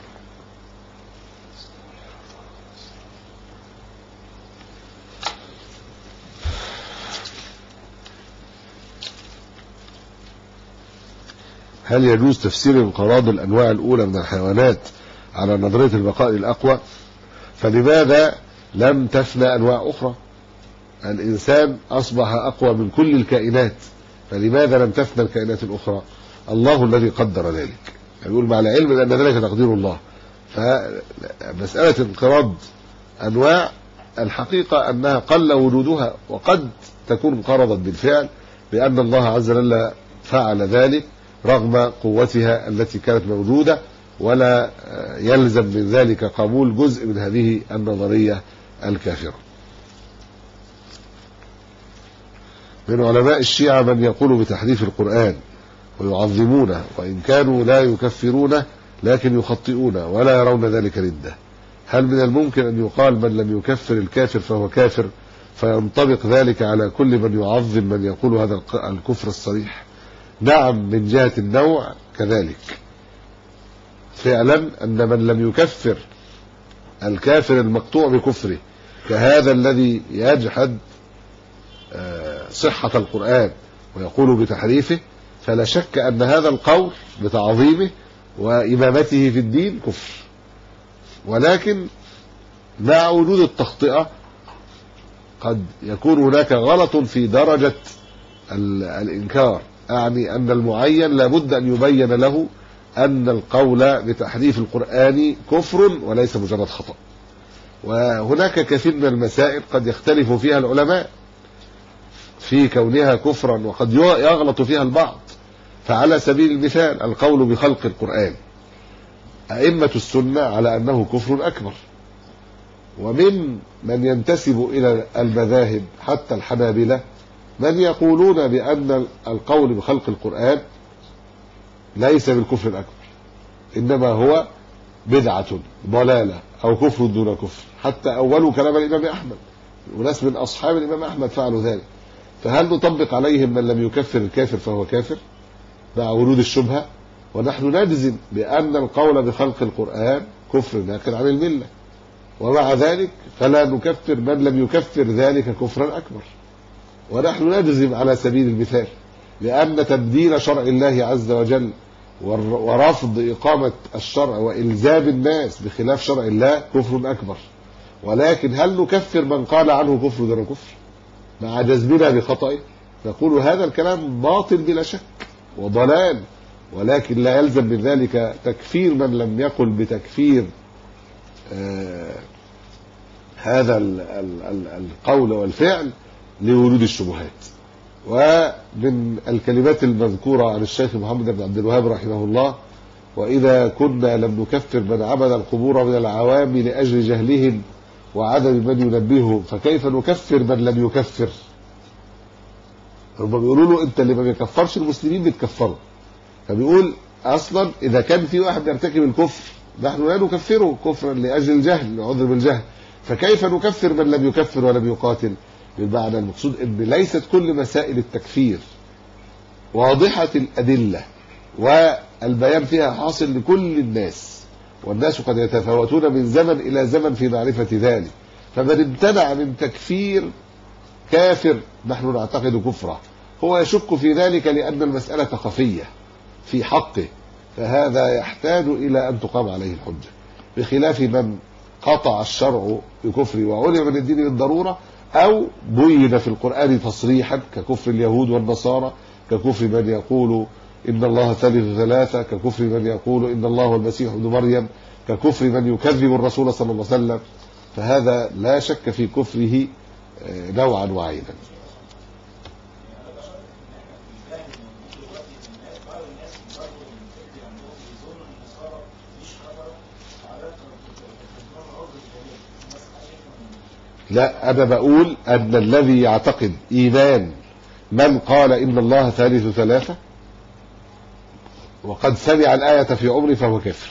هل يجوز تفسير انقراض الأنواع الأولى من الحيوانات على نظرية البقاء الأقوى؟ فلماذا لم تفنى أنواع أخرى؟ الإنسان أصبح أقوى من كل الكائنات، فلماذا لم تفنى الكائنات الأخرى؟ الله الذي قدر ذلك، يقول مع العلم أن ذلك تقدير الله. فمسألة انقراض أنواع الحقيقة أنها قل وجودها، وقد تكون انقرضت بالفعل بأن الله عز وجل فعل ذلك رغم قوتها التي كانت موجودة، ولا يلزم من ذلك قبول جزء من هذه النظرية الكافرة. من علماء الشيعة من يقول بتحريف القرآن ويعظمونه، وإن كانوا لا يكفرونه لكن يخطئونه ولا يرون ذلك ردة. هل من الممكن أن يقال من لم يكفر الكافر فهو كافر، فينطبق ذلك على كل من يعظم من يقول هذا الكفر الصريح؟ نعم، من جهة النوع كذلك فعلا، أن من لم يكفر الكافر المقطوع بكفره كهذا الذي يجحد صحة القرآن ويقول بتحريفه، فلا شك أن هذا القول بتعظيمه وإمامته في الدين كفر. ولكن مع وجود التخطئة قد يكون هناك غلط في درجة الإنكار، أعني أن المعين لابد أن يبين له أن القول بتحريف القرآن كفر وليس مجرد خطأ. وهناك كثير من المسائل قد يختلف فيها العلماء في كونها كفرا، وقد يغلط فيها البعض. فعلى سبيل المثال القول بخلق القرآن، أئمة السنة على أنه كفر أكبر، ومن ينتسب إلى المذاهب حتى الحنابلة من يقولون بأن القول بخلق القرآن ليس بالكفر الأكبر، إنما هو بدعة ضلالة أو كفر دون كفر. حتى أولوا كلام الإمام أحمد، وناس من أصحاب الإمام أحمد فعلوا ذلك. فهل نطبق عليهم من لم يكفر الكافر فهو كافر مع ورود الشبهة؟ ونحن نجزم بأن القول بخلق القرآن كفر ناقل عن الملة، ومع ذلك فلا نكفر من لم يكفر ذلك كفرا أكبر. ونحن نجزم على سبيل المثال لأن تبديل شرع الله عز وجل ورفض إقامة الشرع وإلزام الناس بخلاف شرع الله كفر أكبر. ولكن هل نكفر من قال عنه كفر دون كفر مع جزمنا بخطئه؟ نقول هذا الكلام باطل بلا شك وضلال، ولكن لا يلزم من ذلك تكفير من لم يقل بتكفير هذا القول والفعل لورود الشبهات. ومن الكلمات المذكورة عن الشيخ محمد بن عبد الوهاب رحمه الله: وإذا كنا لم نكفر من عبد القبور من العوام لأجل جهلهم وعدم من ينبههم، فكيف نكفر من لم يكفر؟ هم بيقولوا له أنت اللي ما بيكفرش المسلمين بتكفره. فبيقول أصلا إذا كان في واحد يرتكب الكفر نحن لا نكفره كفرا لأجل الجهل، عذر بالجهل، فكيف نكفر من لم يكفر ولم يقاتل؟ بالمعنى المقصود ان ليست كل مسائل التكفير واضحة الأدلة والبيان فيها حاصل لكل الناس، والناس قد يتفاوتون من زمن إلى زمن في معرفة ذلك، فمن امتنع من تكفير كافر نحن نعتقد كفره، هو يشك في ذلك لأن المسألة خفية في حقه، فهذا يحتاج إلى أن تقام عليه الحجة، بخلاف من قطع الشرع بكفر وعلم من الدين بالضرورة، أو بين في القرآن تصريحا ككفر اليهود والنصارى، ككفر من يقول إن الله ثالث ثلاثة، ككفر من يقول إن الله هو المسيح ابن مريم، ككفر من يكذب الرسول صلى الله عليه وسلم، فهذا لا شك في كفره نوعا وعينا. لا، أنا بقول أن الذي يعتقد إيمان من قال إن الله ثالث ثلاثة وقد سمع الآية في عمره فهو كافر.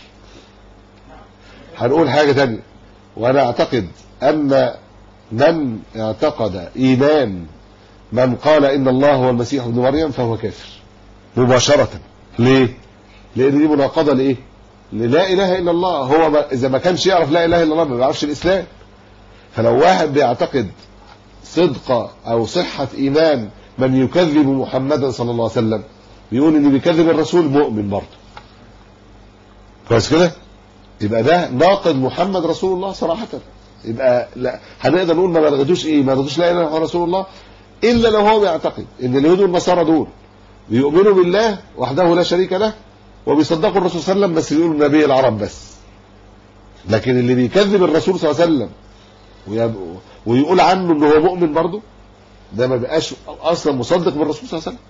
هنقول حاجة تانية، وأنا أعتقد أن من اعتقد إيمان من قال إن الله هو المسيح ابن مريم فهو كافر مباشرة. ليه؟ لأن دي مناقضة لإيه؟ لا إله إلا الله. هو إذا ما كانش يعرف لا إله إلا الله ما بيعرفش الإسلام. فلو واحد بيعتقد صدق أو صحة إيمان من يكذب محمدا صلى الله عليه وسلم، بيقول إن بيكذب الرسول، مؤمن برضه. كويس كده؟ يبقى ده ناقض محمد رسول الله صراحة. يبقى لا هنقدر نقول ما بلغتوش إيه، ما بلغتوش لا إله إلا الله رسول الله، إلا لو هو بيعتقد إن اليهود والنصارى دول بيؤمنوا بالله وحده لا شريك له وبيصدقوا الرسول صلى الله عليه وسلم، بس بيقولوا النبي العرب بس. لكن اللي بيكذب الرسول صلى الله عليه وسلم ويقول عنه انه هو مؤمن برضه، ده ما بقاش اصلا مصدق بالرسول صلى الله عليه وسلم.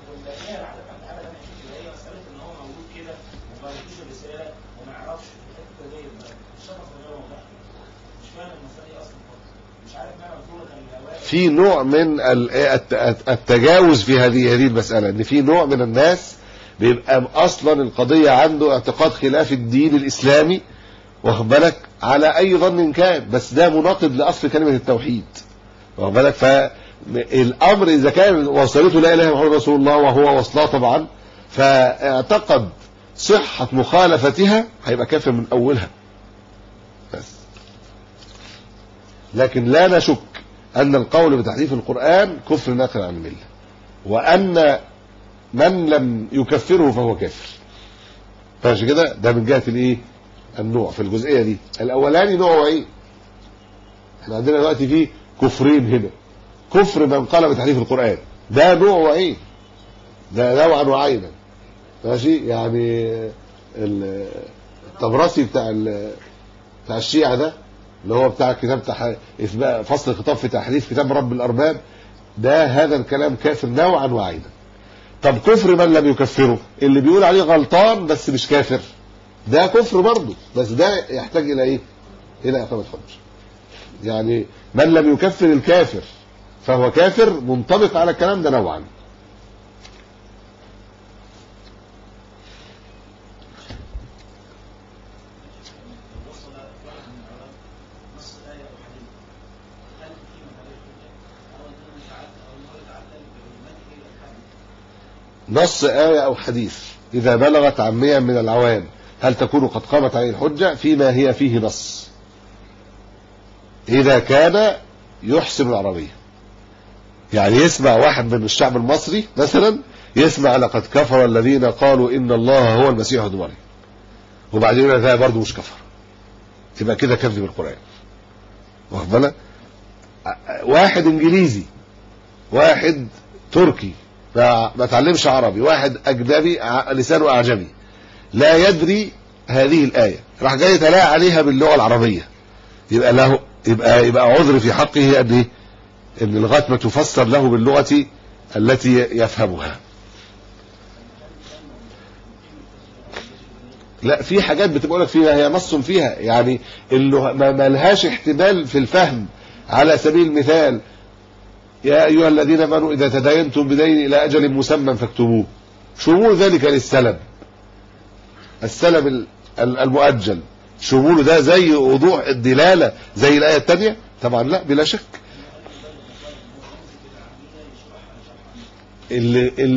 في نوع من التجاوز في هذه المسألة، ان في نوع من الناس بيبقى اصلا القضية عنده اعتقاد خلاف الدين الاسلامي، واخد بالك، على اي ظن كان، بس ده مناقض لاصل كلمة التوحيد، واخد بالك. فالامر اذا كان وصلته لا اله الا الله رسول الله وهو وصلها طبعا، فاعتقد صحة مخالفتها هيبقى كافر من اولها بس. لكن لا نشك ان القول بتحريف القرآن كفر ناقل عن الملة، وان من لم يكفره فهو كافر. فعشان كده ده من جهة الايه النوع في الجزئية دي. الاولاني نوعه ايه؟ احنا عندنا دلوقتي فيه كفرين هنا، كفر من قال بتحريف القرآن ده نوعه ايه؟ ده نوعا وعينا، ماشي. يعني الطبرسي بتاع الشيعة ده اللي هو بتاع كتاب فصل الخطاب في تحريف كتاب رب الارباب، ده هذا الكلام كافر نوعا وعينا. طب كفر من لم يكفره اللي بيقول عليه غلطان بس مش كافر، ده كفر برضه، بس ده يحتاج الى ايه؟ الى اقامة حجة. يعني من لم يكفر الكافر فهو كافر، منطبق على الكلام ده نوعا. نص آية أو حديث إذا بلغت عاميا من العوام هل تكون قد قامت عليه الحجة فيما هي فيه نص، إذا كان يحسن العربية. يعني يسمع واحد من الشعب المصري مثلا يسمع لقد كفر الذين قالوا إن الله هو المسيح ابن مريم، وبعدين يقول ده برضه مش كفر، تبقى كده كذب القرآن، واخد بالك. واحد إنجليزي، واحد تركي ما تعلمش عربي، واحد أجنبي لسانه أعجمي لا يدري هذه الآية، راح جاي تلاقي عليها باللغة العربية، يبقى له يبقى عذر في حقه أن لغاية ما تفسر له باللغة التي يفهمها. لا، في حاجات بتبقى لك فيها هي نص فيها، يعني اللي ما لهاش احتمال في الفهم. على سبيل المثال يا أيها الذين آمنوا إذا تداينتم بدين إلى أجل مسمى فاكتبوه، شمول ذلك للسلم، السلم المؤجل، شموله ده زي وضوح الدلالة زي الآية الثانية؟ طبعا لا، بلا شك.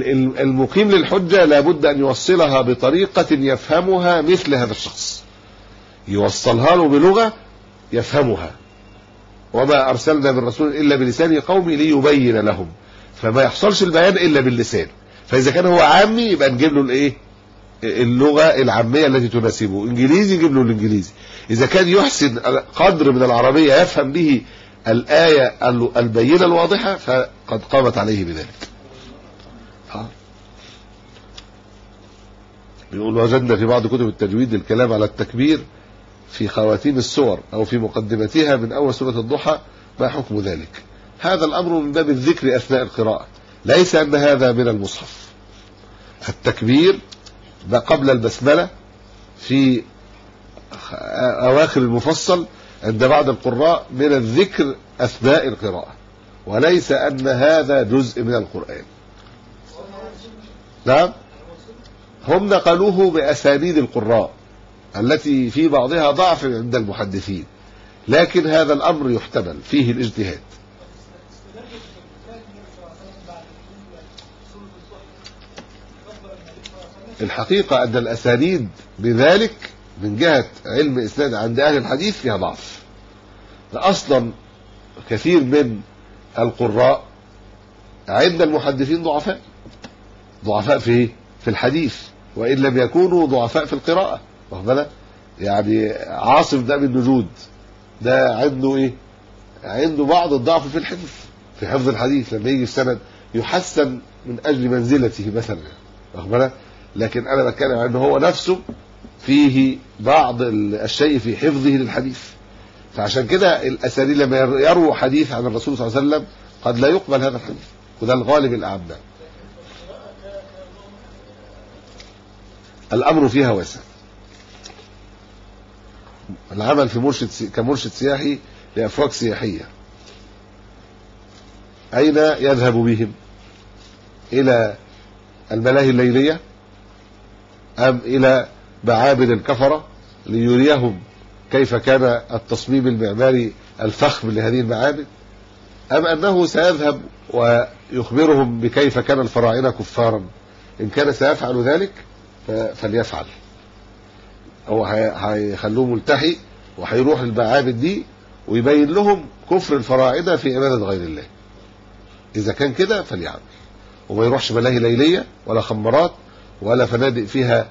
المقيم للحجة لابد أن يوصلها بطريقة يفهمها مثل هذا الشخص، يوصلها له بلغة يفهمها، وما أرسلنا من رسول إلا بلسان قومه ليبين لهم، فما يحصلش البيان إلا باللسان. فإذا كان هو عامي يبقى نجيب له الإيه؟ اللغة العامية التي تناسبه. إنجليزي نجيب له الإنجليزي. إذا كان يحسن قدر من العربية يفهم به الآية البينة الواضحة فقد قامت عليه بذلك. بيقول وجدنا في بعض كتب التجويد الكلام على التكبير في خواتيم السور أو في مقدمتها من أول سورة الضحى، ما حكم ذلك؟ هذا الأمر من باب الذكر أثناء القراءة، ليس أن هذا من المصحف. التكبير قبل البسملة في أواخر المفصل عند بعض القراء من الذكر أثناء القراءة، وليس أن هذا جزء من القرآن. نعم، هم نقلوه بأسانيد القراء التي في بعضها ضعف عند المحدثين، لكن هذا الأمر يحتمل فيه الاجتهاد. الحقيقة أن الأسانيد بذلك من جهة علم إسناد عند أهل الحديث فيها ضعف. أصلا كثير من القراء عند المحدثين ضعفاء في الحديث، وإن لم يكونوا ضعفاء في القراءة. واخد بالك؟ يعني عاصم ده من نجود ده عنده إيه؟ عنده بعض الضعف في الحفظ، في حفظ الحديث، لما يجي السند يحسن من أجل منزلته مثلا. واخد بالك؟ لكن أنا بتكلم عن أنه هو نفسه فيه بعض الشيء في حفظه للحديث. فعشان كده الأسانيد لما يروي حديث عن الرسول صلى الله عليه وسلم قد لا يقبل هذا الحديث، وده الغالب الأعم. الأمر فيها واسع. العمل في كمرشد سياحي لأفواج سياحية، أين يذهب بهم؟ إلى الملاهي الليلية أم إلى معابد الكفرة ليريهم كيف كان التصميم المعماري الفخم لهذه المعابد، أم أنه سيذهب ويخبرهم بكيف كان الفراعنة كفارا؟ إن كان سيفعل ذلك فليفعل. هو هيخلوه ملتحي وهيروح المعابد دي ويبين لهم كفر الفراعنة في عبادة غير الله. إذا كان كده فليعمل، وما يروحش ملاهي ليلية ولا خمرات ولا فنادق فيها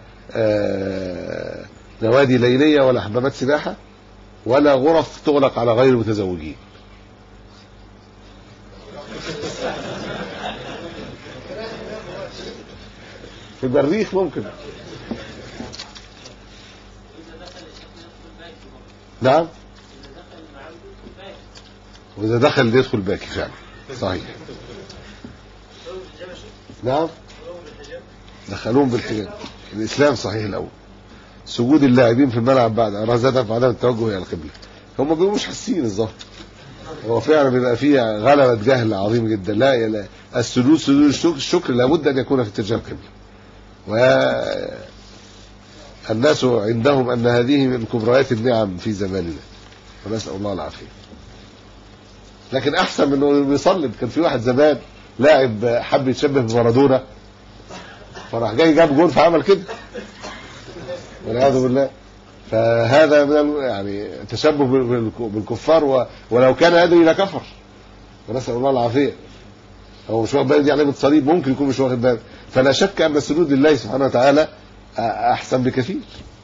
نوادي ليلية ولا حمامات سباحة ولا غرف تغلق على غير المتزوجين. في المريخ ممكن. نعم، وإذا دخل يدخل باكي فعلا صحيح. نعم، دخلوهم بالحجاب. الإسلام صحيح الأول. سجود اللاعبين في الملعب بعد رزادة في عدم التوجه إلى القبلة، هم بيبقوا مش حاسين الظاهر. هو فعلا بيبقى فيه غلبة جهل عظيم جدا. لا، السجود سجود الشكر لابد أن يكون في اتجاه القبلة، والناس عندهم أن هذه من كبريات النعم في زماننا، ونسأل الله العافية. لكن أحسن من أنه بيصلي. كان في واحد زمان لاعب حب يتشبه بمارادونا، فراح جاي جاب جول فعمل كده والعياذ بالله. فهذا من يعني تشبه بالكفار، ولو كان يدري لكفر، ونسأل الله العافية. هو مش واخد بالي عليه بالصليب، ممكن يكون مش واخد بالي. فلا شك أن السجود لله سبحانه وتعالى أحسن بكثير.